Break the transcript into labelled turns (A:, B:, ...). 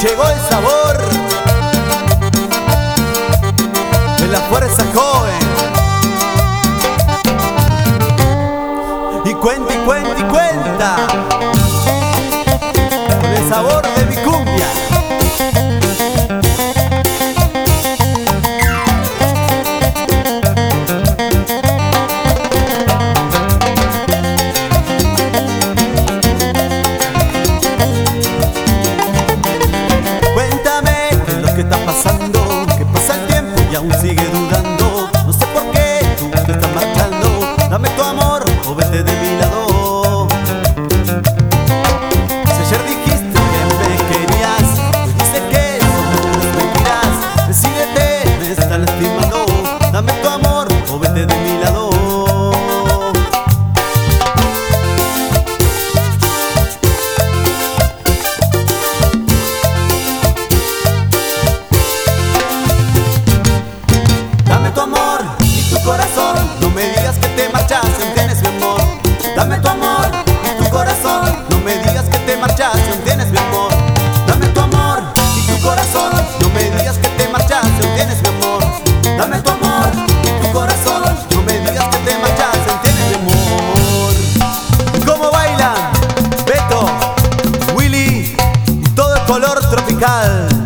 A: Llegó el sabor de la fuerza joven. Y cuenta y cuenta y cuenta con el sabor de mi cumbia.
B: Que pasa el tiempo y aún sigue dudando. No sé por qué tú te estás marchando. Dame tu amor o vete de mi lado. Si ayer dijiste que me querías, hoy dices que son puras mentiras. Decídete, me estás lastimando. Dame tu amor o vete de mi lado. No me digas que te marchas, aún tienes mi amor. Dame tu amor y tu corazón. No me digas que te marchas, aún tienes mi amor. Dame tu amor y tu corazón. No me digas que te marchas, aún tienes mi amor. Dame tu amor y tu corazón. No me digas que te marchas, aún tienes mi amor.
A: ¿Cómo bailan? Beto, Willy y todo el color tropical.